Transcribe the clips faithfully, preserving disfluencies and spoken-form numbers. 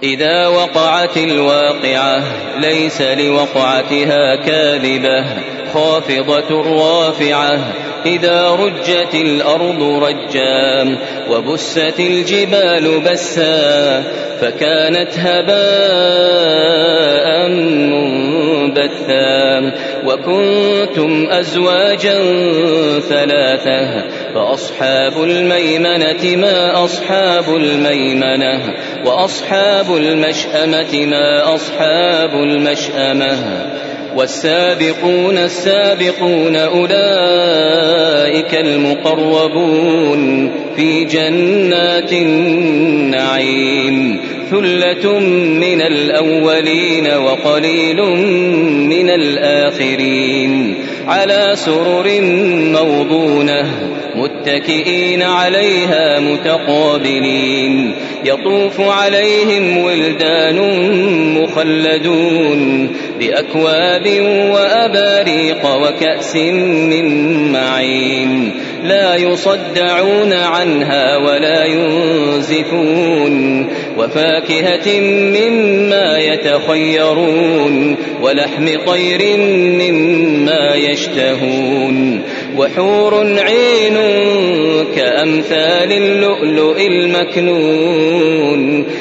إذا وقعت الواقعة ليس لوقعتها كاذبة خافضة رافعة إذا رجت الأرض رجا وبست الجبال بسا فكانت هباء منبثا وكنتم أزواجا ثلاثة فأصحاب الميمنة ما أصحاب الميمنة وأصحاب المشأمة ما أصحاب المشأمة والسابقون السابقون أولئك المقربون في جنات النعيم ثلة من الأولين وقليل من الآخرين على سرر موضونة متكئين عليها متقابلين يطوف عليهم ولدان مخلدون بأكواب وأباريق وكأس من معين لا يصدعون عنها ولا ينزفون وفاكهة مما يتخيرون ولحم طير مما يشتهون وحور عين كأمثال اللؤلؤ المكنون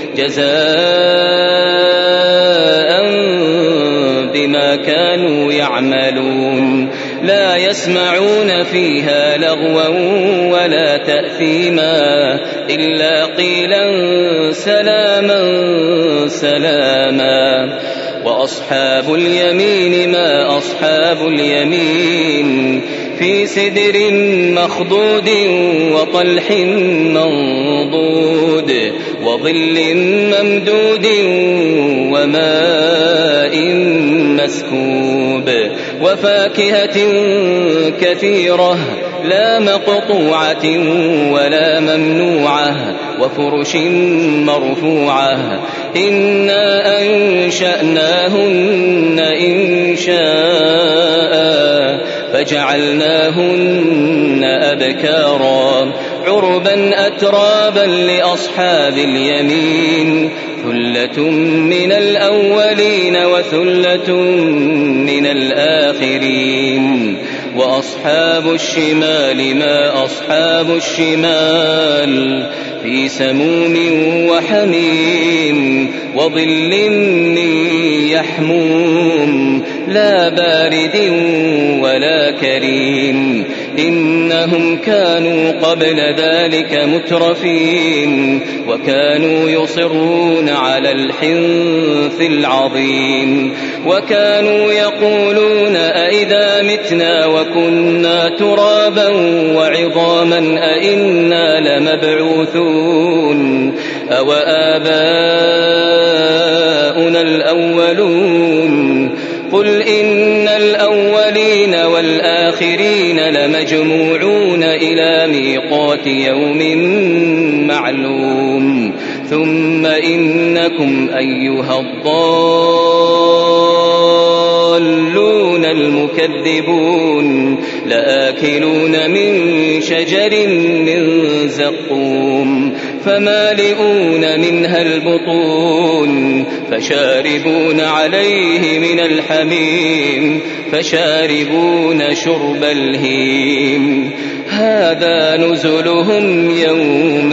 جزاء بما كانوا يعملون لا يسمعون فيها لغوا ولا تأثيما إلا قيلا سلاما سلاما وأصحاب اليمين ما أصحاب اليمين في سدر مخضود وطلح منضود وظل ممدود وماء مسكوب وفاكهة كثيرة لا مقطوعة ولا ممنوعة وفرش مرفوعة إنا أنشأناهن إنشاء فجعلناهن أبكارا عربا أترابا لأصحاب اليمين ثلة من الأولين وثلة من الآخرين وأصحاب الشمال ما أصحاب الشمال في سموم وحميم وظل من يحموم لا بارد ولا كريم إنهم كانوا قبل ذلك مترفين وكانوا يصرون على الحنث العظيم وكانوا يقولون أئذا متنا وكنا ترابا وعظاما أئنا لمبعوثون أو آباؤنا الأولون قل إن الأولين والآخرين لمجموعون إلى ميقات يوم معلوم ثم إنكم أيها الضالون المكذبون لآكلون من شجر من زقوم فمالئون منها البطون فشاربون عليه من الحميم فشاربون شرب الهيم هذا نزلهم يوم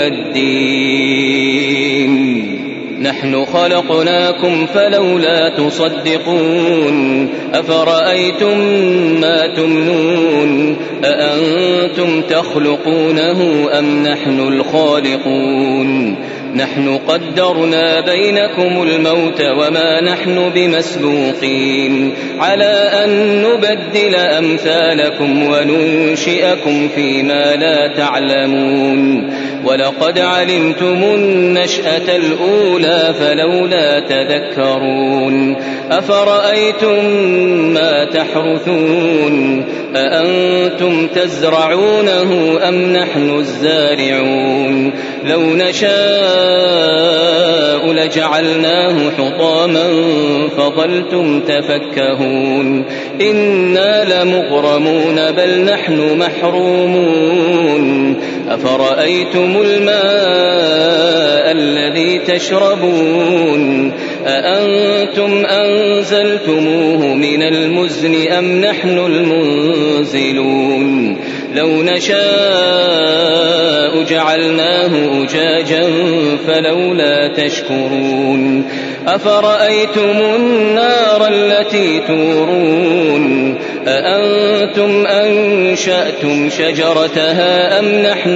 الدين نحن خلقناكم فلولا تصدقون أفرأيتم ما تمنون أأنتم تخلقونه أم نحن الخالقون نحن قدرنا بينكم الموت وما نحن بمسبوقين على أن نبدل أمثالكم وننشئكم فيما لا تعلمون ولقد علمتم النشأة الأولى فلولا تذكرون أفرأيتم ما تحرثون أأنتم تزرعونه أم نحن الزارعون لو نشاء لجعلناه حطاما فظلتم تفكهون إنا لمغرمون بل نحن محرومون أفرأيتم الماء الذي تشربون أأنتم أنزلتموه من المزن أم نحن المنزلون لو نشاء جعلناه أجاجا فلولا تشكرون أفرأيتم النار التي تورون أأنتم أنشأتم شجرتها أم نحن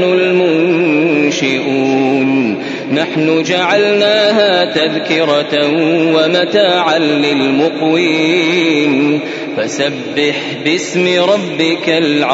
المنشئون نحن جعلناها تذكرة ومتاعا للمقوين فسبح باسم ربك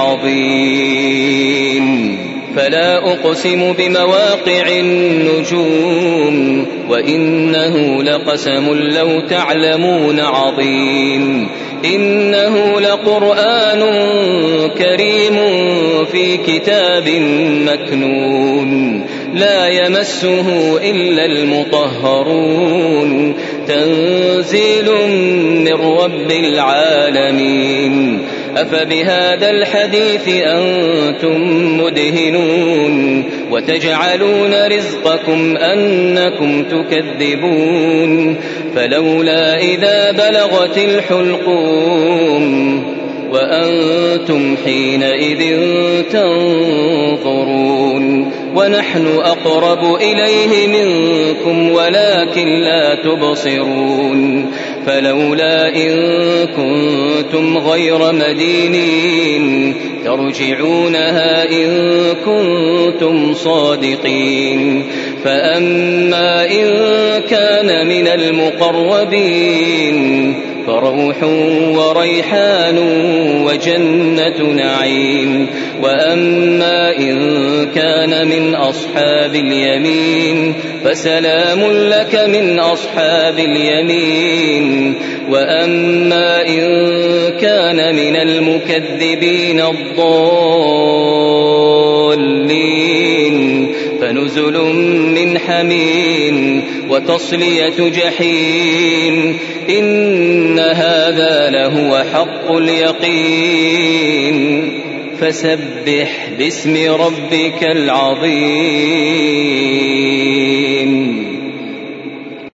العظيم فلا أقسم بمواقع النجوم وإنه لقسم لو تعلمون عظيم إنه لقرآن كريم في كتاب مكنون لا يمسه إلا المطهرون تنزيل من رب العالمين أفبهذا الحديث أنتم مدهنون وتجعلون رزقكم أنكم تكذبون فلولا إذا بلغت الحلقوم وأنتم حينئذ تنظرون ونحن أقرب إليه منكم ولكن لا تبصرون فلولا إن كنتم غير مدينين ترجعونها إن كنتم صادقين فأما إن كان من المقربين فروح وريحان وجنة نعيم وأما إن كان من أصحاب اليمين فسلام لك من أصحاب اليمين وأما إن كان من المكذبين الضالين فنزل من حميم وتصلية جحيم إن هذا لهو حق اليقين فسبح باسم ربك العظيم.